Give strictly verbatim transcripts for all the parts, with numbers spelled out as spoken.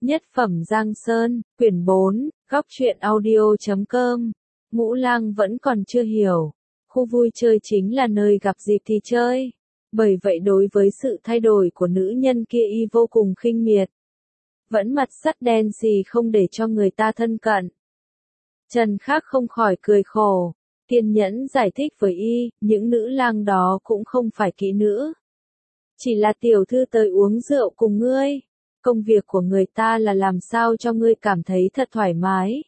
Nhất phẩm Giang Sơn, quyển bốn, góc truyện audio chấm com. Ngũ Lang vẫn còn chưa hiểu. Khu vui chơi chính là nơi gặp dịp thì chơi. Bởi vậy đối với sự thay đổi của nữ nhân kia y vô cùng khinh miệt. Vẫn mặt sắt đen xì không để cho người ta thân cận. Trần Khắc không khỏi cười khổ. Kiên nhẫn giải thích với y, những nữ lang đó cũng không phải kỹ nữ. Chỉ là tiểu thư tới uống rượu cùng ngươi. Công việc của người ta là làm sao cho ngươi cảm thấy thật thoải mái.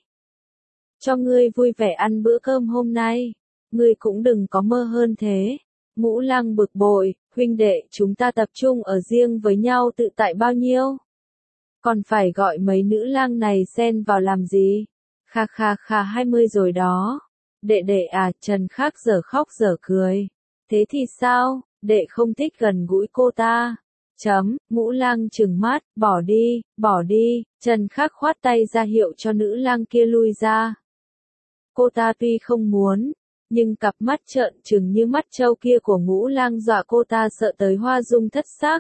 Cho ngươi vui vẻ ăn bữa cơm hôm nay. Ngươi cũng đừng có mơ hơn thế. Ngũ Lang bực bội, huynh đệ chúng ta tập trung ở riêng với nhau tự tại bao nhiêu. Còn phải gọi mấy nữ lang này xen vào làm gì. Kha kha kha hai mươi rồi đó. Đệ đệ à, Trần Khắc giờ khóc giờ cười. Thế thì sao, đệ không thích gần gũi cô ta. Chấm, Ngũ Lang trừng mắt, bỏ đi, bỏ đi, Trần Khắc khoát tay ra hiệu cho nữ lang kia lui ra. Cô ta tuy không muốn, nhưng cặp mắt trợn trừng như mắt trâu kia của Ngũ Lang dọa cô ta sợ tới hoa dung thất sắc.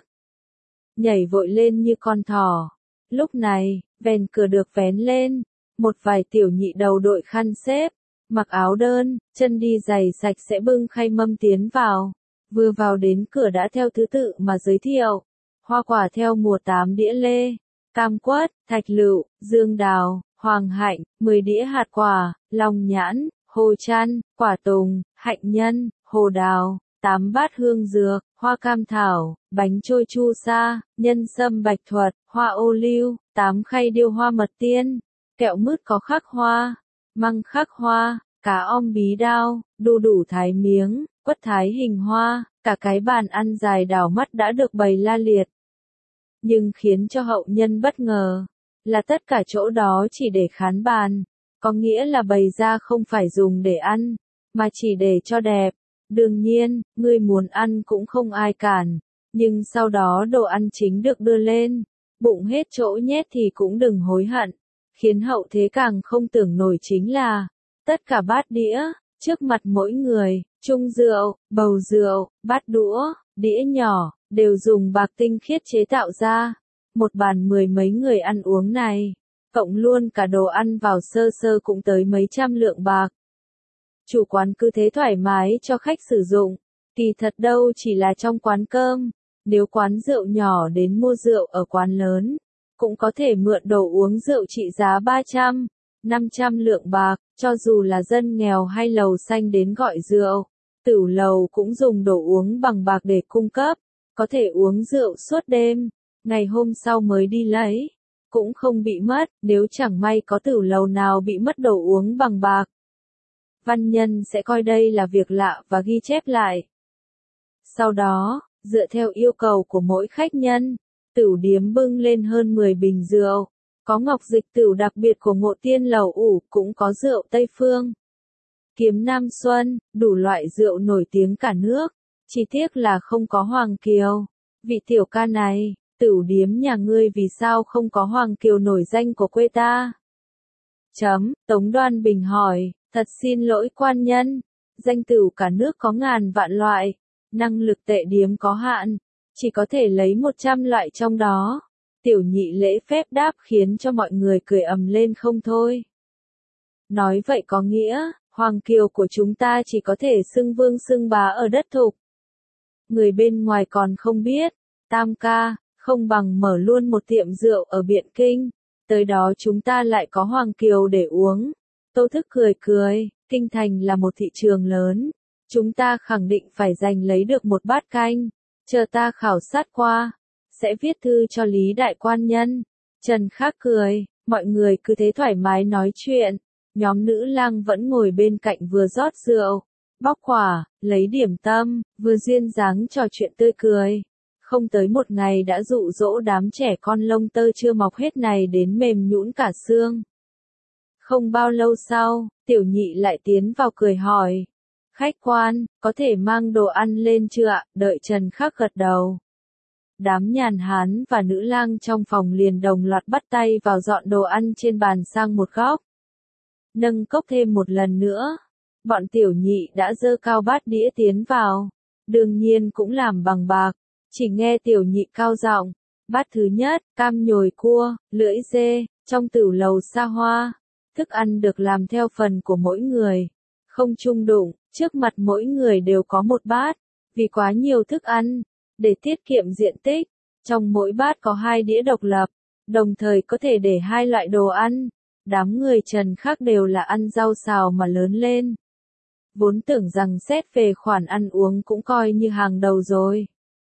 Nhảy vội lên như con thỏ. Lúc này, vèn cửa được vén lên, một vài tiểu nhị đầu đội khăn xếp, mặc áo đơn, chân đi giày sạch sẽ bưng khay mâm tiến vào. Vừa vào đến cửa đã theo thứ tự mà giới thiệu. Hoa quả theo mùa tám đĩa lê, cam quất, thạch lựu, dương đào, hoàng hạnh, mười đĩa hạt quả, long nhãn, hồ chăn, quả tùng, hạnh nhân, hồ đào, tám bát hương dược, hoa cam thảo, bánh trôi chu sa, nhân sâm bạch thuật, hoa ô liu, tám khay điêu hoa mật tiên, kẹo mứt có khắc hoa, măng khắc hoa, cá om bí đao, đu đủ thái miếng, quất thái hình hoa, cả cái bàn ăn dài đảo mắt đã được bày la liệt. Nhưng khiến cho hậu nhân bất ngờ, là tất cả chỗ đó chỉ để khán bàn, có nghĩa là bày ra không phải dùng để ăn, mà chỉ để cho đẹp. Đương nhiên, ngươi muốn ăn cũng không ai cản, nhưng sau đó đồ ăn chính được đưa lên, bụng hết chỗ nhét thì cũng đừng hối hận. Khiến hậu thế càng không tưởng nổi chính là, tất cả bát đĩa, trước mặt mỗi người, chung rượu, bầu rượu, bát đũa, đĩa nhỏ, đều dùng bạc tinh khiết chế tạo ra. Một bàn mười mấy người ăn uống này, cộng luôn cả đồ ăn vào sơ sơ cũng tới mấy trăm lượng bạc. Chủ quán cứ thế thoải mái cho khách sử dụng, kỳ thật đâu chỉ là trong quán cơm, nếu quán rượu nhỏ đến mua rượu ở quán lớn, cũng có thể mượn đồ uống rượu trị giá ba trăm, năm trăm lượng bạc, cho dù là dân nghèo hay lầu xanh đến gọi rượu, tửu lầu cũng dùng đồ uống bằng bạc để cung cấp, có thể uống rượu suốt đêm, ngày hôm sau mới đi lấy, cũng không bị mất, nếu chẳng may có tửu lầu nào bị mất đồ uống bằng bạc. Văn nhân sẽ coi đây là việc lạ và ghi chép lại. Sau đó, dựa theo yêu cầu của mỗi khách nhân, tửu điếm bưng lên hơn mười bình rượu, có ngọc dịch tửu đặc biệt của Ngộ Tiên Lầu ủ, cũng có rượu Tây Phương, Kiếm Nam Xuân, đủ loại rượu nổi tiếng cả nước, chỉ tiếc là không có Hoàng Kiều. Vị tiểu ca này, tửu điếm nhà ngươi vì sao không có Hoàng Kiều nổi danh của quê ta? Chấm, Tống Đoan Bình hỏi, thật xin lỗi quan nhân, danh tửu cả nước có ngàn vạn loại, năng lực tệ điếm có hạn, chỉ có thể lấy một trăm loại trong đó. Tiểu nhị lễ phép đáp khiến cho mọi người cười ầm lên không thôi. Nói vậy có nghĩa, Hoàng Kiều của chúng ta chỉ có thể xưng vương xưng bá ở đất thục. Người bên ngoài còn không biết, tam ca, không bằng mở luôn một tiệm rượu ở Biện Kinh, tới đó chúng ta lại có Hoàng Kiều để uống. Tô Thức cười cười, Kinh Thành là một thị trường lớn, chúng ta khẳng định phải giành lấy được một bát canh, chờ ta khảo sát qua, sẽ viết thư cho Lý Đại Quan Nhân. Trần Khắc cười, mọi người cứ thế thoải mái nói chuyện, nhóm nữ lang vẫn ngồi bên cạnh vừa rót rượu, bóc quả, lấy điểm tâm, vừa duyên dáng trò chuyện tươi cười. Không tới một ngày đã dụ dỗ đám trẻ con lông tơ chưa mọc hết này đến mềm nhũn cả xương. Không bao lâu sau, tiểu nhị lại tiến vào cười hỏi. Khách quan, có thể mang đồ ăn lên chưa ạ? Đợi Trần Khắc gật đầu. Đám nhàn hán và nữ lang trong phòng liền đồng loạt bắt tay vào dọn đồ ăn trên bàn sang một góc. Nâng cốc thêm một lần nữa. Bọn tiểu nhị đã dơ cao bát đĩa tiến vào. Đương nhiên cũng làm bằng bạc. Chỉ nghe tiểu nhị cao giọng. Bát thứ nhất, cam nhồi cua, lưỡi dê, trong tửu lầu xa hoa. Thức ăn được làm theo phần của mỗi người, không chung đụng, trước mặt mỗi người đều có một bát. Vì quá nhiều thức ăn, để tiết kiệm diện tích, trong mỗi bát có hai đĩa độc lập, đồng thời có thể để hai loại đồ ăn. Đám người Trần khác đều là ăn rau xào mà lớn lên. Vốn tưởng rằng xét về khoản ăn uống cũng coi như hàng đầu rồi.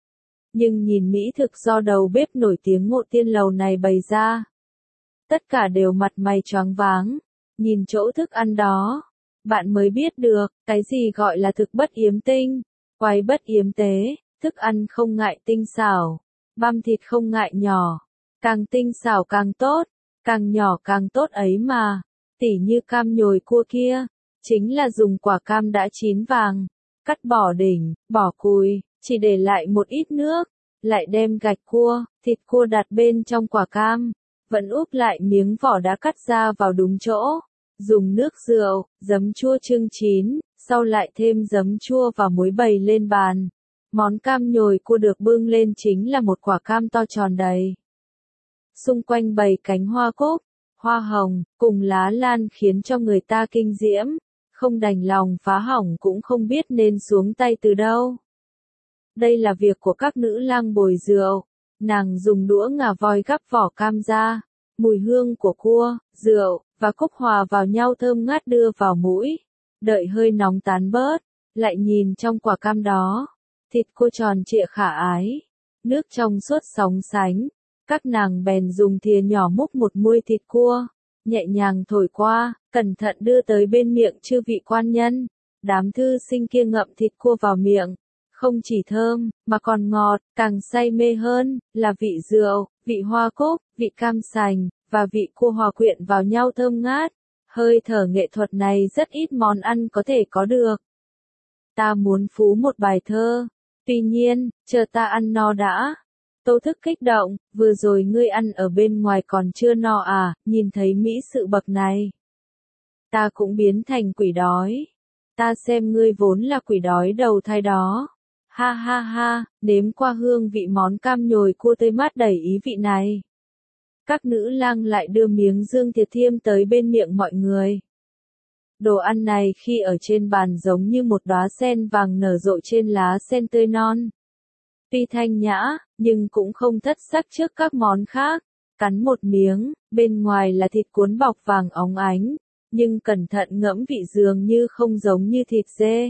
Nhưng nhìn mỹ thực do đầu bếp nổi tiếng Ngộ Tiên Lầu này bày ra, tất cả đều mặt mày choáng váng. Nhìn chỗ thức ăn đó, bạn mới biết được, cái gì gọi là thực bất yếm tinh, quái bất yếm tế, thức ăn không ngại tinh xảo, băm thịt không ngại nhỏ, càng tinh xảo càng tốt, càng nhỏ càng tốt ấy mà. Tỉ như cam nhồi cua kia, chính là dùng quả cam đã chín vàng, cắt bỏ đỉnh, bỏ cùi, chỉ để lại một ít nước, lại đem gạch cua, thịt cua đặt bên trong quả cam, vẫn úp lại miếng vỏ đã cắt ra vào đúng chỗ, dùng nước rượu, giấm chua chưng chín, sau lại thêm giấm chua và muối bày lên bàn. Món cam nhồi cua được bưng lên chính là một quả cam to tròn đầy. Xung quanh bày cánh hoa cúc, hoa hồng, cùng lá lan khiến cho người ta kinh diễm, không đành lòng phá hỏng cũng không biết nên xuống tay từ đâu. Đây là việc của các nữ lang bồi rượu, nàng dùng đũa ngà voi gắp vỏ cam ra, mùi hương của cua, rượu, và cúc hòa vào nhau thơm ngát đưa vào mũi, đợi hơi nóng tán bớt, lại nhìn trong quả cam đó, thịt cua tròn trịa khả ái, nước trong suốt sóng sánh, các nàng bèn dùng thìa nhỏ múc một muôi thịt cua, nhẹ nhàng thổi qua, cẩn thận đưa tới bên miệng chư vị quan nhân. Đám thư sinh kia ngậm thịt cua vào miệng, không chỉ thơm, mà còn ngọt, càng say mê hơn, là vị rượu, vị hoa cúc, vị cam sành, và vị cua hòa quyện vào nhau thơm ngát. Hơi thở nghệ thuật này rất ít món ăn có thể có được. Ta muốn phú một bài thơ, tuy nhiên, chờ ta ăn no đã. Tô Thức kích động, vừa rồi ngươi ăn ở bên ngoài còn chưa no à, nhìn thấy mỹ sự bậc này. Ta cũng biến thành quỷ đói. Ta xem ngươi vốn là quỷ đói đầu thai đó. Ha ha ha, nếm qua hương vị món cam nhồi cua tươi mát đầy ý vị này. Các nữ lang lại đưa miếng dương thiệt thiêm tới bên miệng mọi người. Đồ ăn này khi ở trên bàn giống như một đóa sen vàng nở rộ trên lá sen tươi non. Tuy thanh nhã, nhưng cũng không thất sắc trước các món khác. Cắn một miếng, bên ngoài là thịt cuốn bọc vàng óng ánh, nhưng cẩn thận ngẫm vị dường như không giống như thịt dê.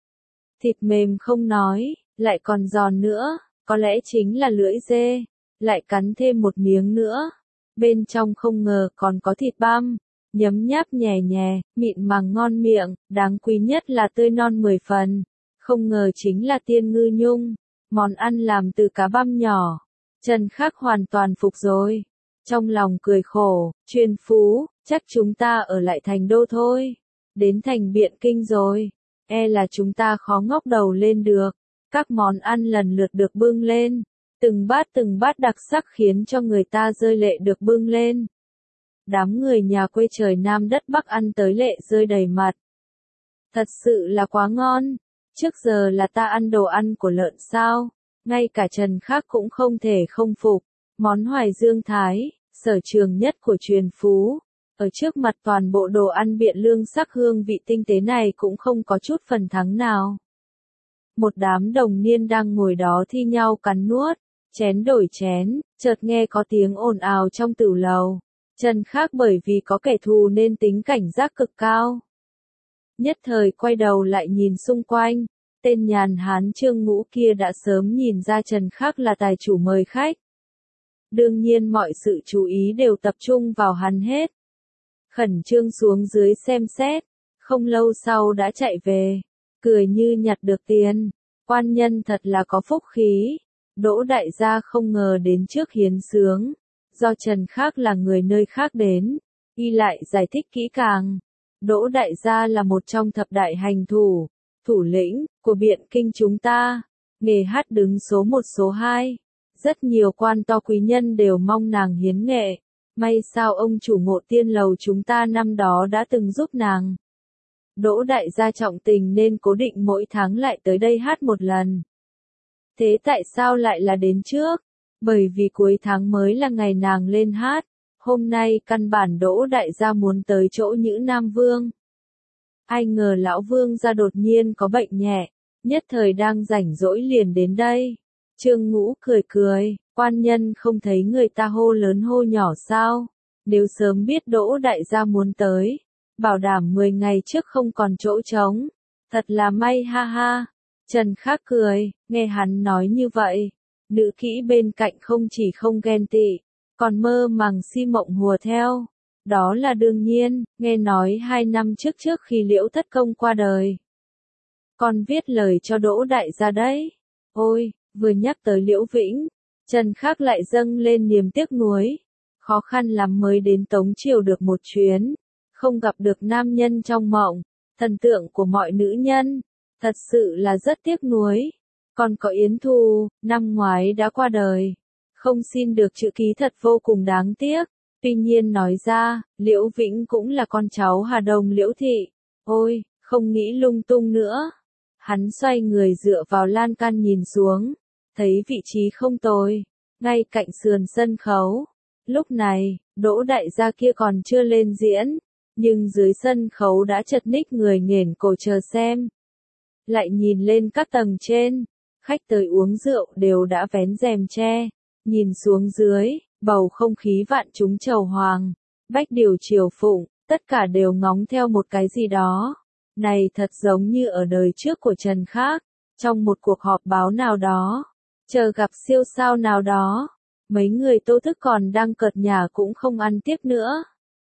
Thịt mềm không nói, lại còn giòn nữa, có lẽ chính là lưỡi dê. Lại cắn thêm một miếng nữa, bên trong không ngờ còn có thịt băm, nhấm nháp nhè nhè, mịn màng ngon miệng, đáng quý nhất là tươi non mười phần. Không ngờ chính là tiên ngư nhung, món ăn làm từ cá băm nhỏ. Trần Khắc hoàn toàn phục rồi. Trong lòng cười khổ, Chuyên Phú, chắc chúng ta ở lại thành đô thôi. Đến thành Biện Kinh rồi, e là chúng ta khó ngóc đầu lên được. Các món ăn lần lượt được bưng lên, từng bát từng bát đặc sắc khiến cho người ta rơi lệ được bưng lên. Đám người nhà quê trời Nam đất Bắc ăn tới lệ rơi đầy mặt. Thật sự là quá ngon, trước giờ là ta ăn đồ ăn của lợn sao, ngay cả Trần Khắc cũng không thể không phục. Món Hoài Dương Thái, sở trường nhất của Chuyên Phú, ở trước mặt toàn bộ đồ ăn Biện Lương sắc hương vị tinh tế này cũng không có chút phần thắng nào. Một đám đồng niên đang ngồi đó thi nhau cắn nuốt, chén đổi chén, chợt nghe có tiếng ồn ào trong tửu lầu. Trần Khắc bởi vì có kẻ thù nên tính cảnh giác cực cao. Nhất thời quay đầu lại nhìn xung quanh, tên nhàn hán Trương Ngũ kia đã sớm nhìn ra Trần Khắc là tài chủ mời khách. Đương nhiên mọi sự chú ý đều tập trung vào hắn hết. Khẩn trương xuống dưới xem xét, không lâu sau đã chạy về, cười như nhặt được tiền. Quan nhân thật là có phúc khí. Đỗ đại gia không ngờ đến trước hiến sướng, do Trần Khắc là người nơi khác đến, y lại giải thích kỹ càng. Đỗ đại gia là một trong thập đại hành thủ, thủ lĩnh của Biện Kinh chúng ta, nghề hát đứng số một số hai. Rất nhiều quan to quý nhân đều mong nàng hiến nghệ. May sao ông chủ Ngộ Tiên Lầu chúng ta năm đó đã từng giúp nàng. Đỗ đại gia trọng tình nên cố định mỗi tháng lại tới đây hát một lần. Thế tại sao lại là đến trước? Bởi vì cuối tháng mới là ngày nàng lên hát, hôm nay căn bản Đỗ đại gia muốn tới chỗ Nhữ Nam Vương. Ai ngờ lão vương gia đột nhiên có bệnh nhẹ, nhất thời đang rảnh rỗi liền đến đây. Trương Ngũ cười cười, quan nhân không thấy người ta hô lớn hô nhỏ sao? Nếu sớm biết Đỗ đại gia muốn tới, bảo đảm mười ngày trước không còn chỗ trống. Thật là may ha ha. Trần Khắc cười, nghe hắn nói như vậy. Nữ kỹ bên cạnh không chỉ không ghen tị, còn mơ màng si mộng hùa theo. Đó là đương nhiên, nghe nói hai năm trước trước khi Liễu Thất Công qua đời. Còn viết lời cho Đỗ đại gia đấy. Ôi, vừa nhắc tới Liễu Vĩnh, Trần Khắc lại dâng lên niềm tiếc nuối. Khó khăn lắm mới đến Tống Triều được một chuyến, không gặp được nam nhân trong mộng, thần tượng của mọi nữ nhân, thật sự là rất tiếc nuối. Còn có Yến Thu, năm ngoái đã qua đời, không xin được chữ ký thật vô cùng đáng tiếc. Tuy nhiên nói ra, Liễu Vĩnh cũng là con cháu Hà Đông Liễu Thị. Ôi, không nghĩ lung tung nữa. Hắn xoay người dựa vào lan can nhìn xuống, thấy vị trí không tồi, ngay cạnh sườn sân khấu. Lúc này, Đỗ đại gia kia còn chưa lên diễn, nhưng dưới sân khấu đã chật ních người nghển cổ chờ xem. Lại nhìn lên các tầng trên, khách tới uống rượu đều đã vén rèm che, nhìn xuống dưới, bầu không khí vạn chúng chầu hoàng, bách điều triều phụng, tất cả đều ngóng theo một cái gì đó. Này thật giống như ở đời trước của Trần Khắc, trong một cuộc họp báo nào đó, chờ gặp siêu sao nào đó, mấy người Tô Thức còn đang cợt nhả cũng không ăn tiếp nữa.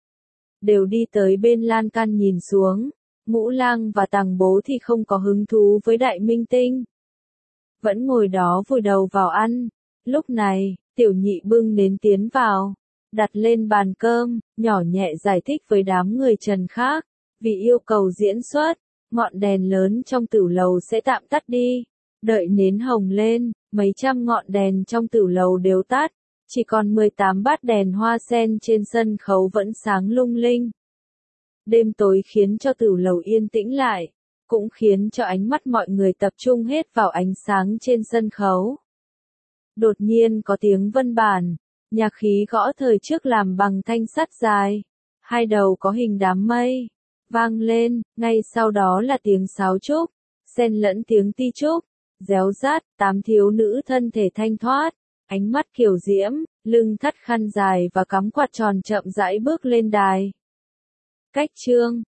Đều đi tới bên lan can nhìn xuống, Ngũ Lang và Tằng Bố thì không có hứng thú với đại minh tinh. Vẫn ngồi đó vùi đầu vào ăn. Lúc này, Tiểu Nhị bưng nến tiến vào, đặt lên bàn cơm, nhỏ nhẹ giải thích với đám người Trần Khắc, vì yêu cầu diễn xuất, ngọn đèn lớn trong tửu lầu sẽ tạm tắt đi. Đợi nến hồng lên, mấy trăm ngọn đèn trong tửu lầu đều tắt, chỉ còn mười tám bát đèn hoa sen trên sân khấu vẫn sáng lung linh. Đêm tối khiến cho tửu lầu yên tĩnh lại, cũng khiến cho ánh mắt mọi người tập trung hết vào ánh sáng trên sân khấu. Đột nhiên có tiếng vân bản, nhạc khí gõ thời trước làm bằng thanh sắt dài, hai đầu có hình đám mây, vang lên, ngay sau đó là tiếng sáo trúc, xen lẫn tiếng ti trúc, réo rát, tám thiếu nữ thân thể thanh thoát, ánh mắt kiều diễm, lưng thắt khăn dài và cắm quạt tròn chậm rãi bước lên đài. Cách chương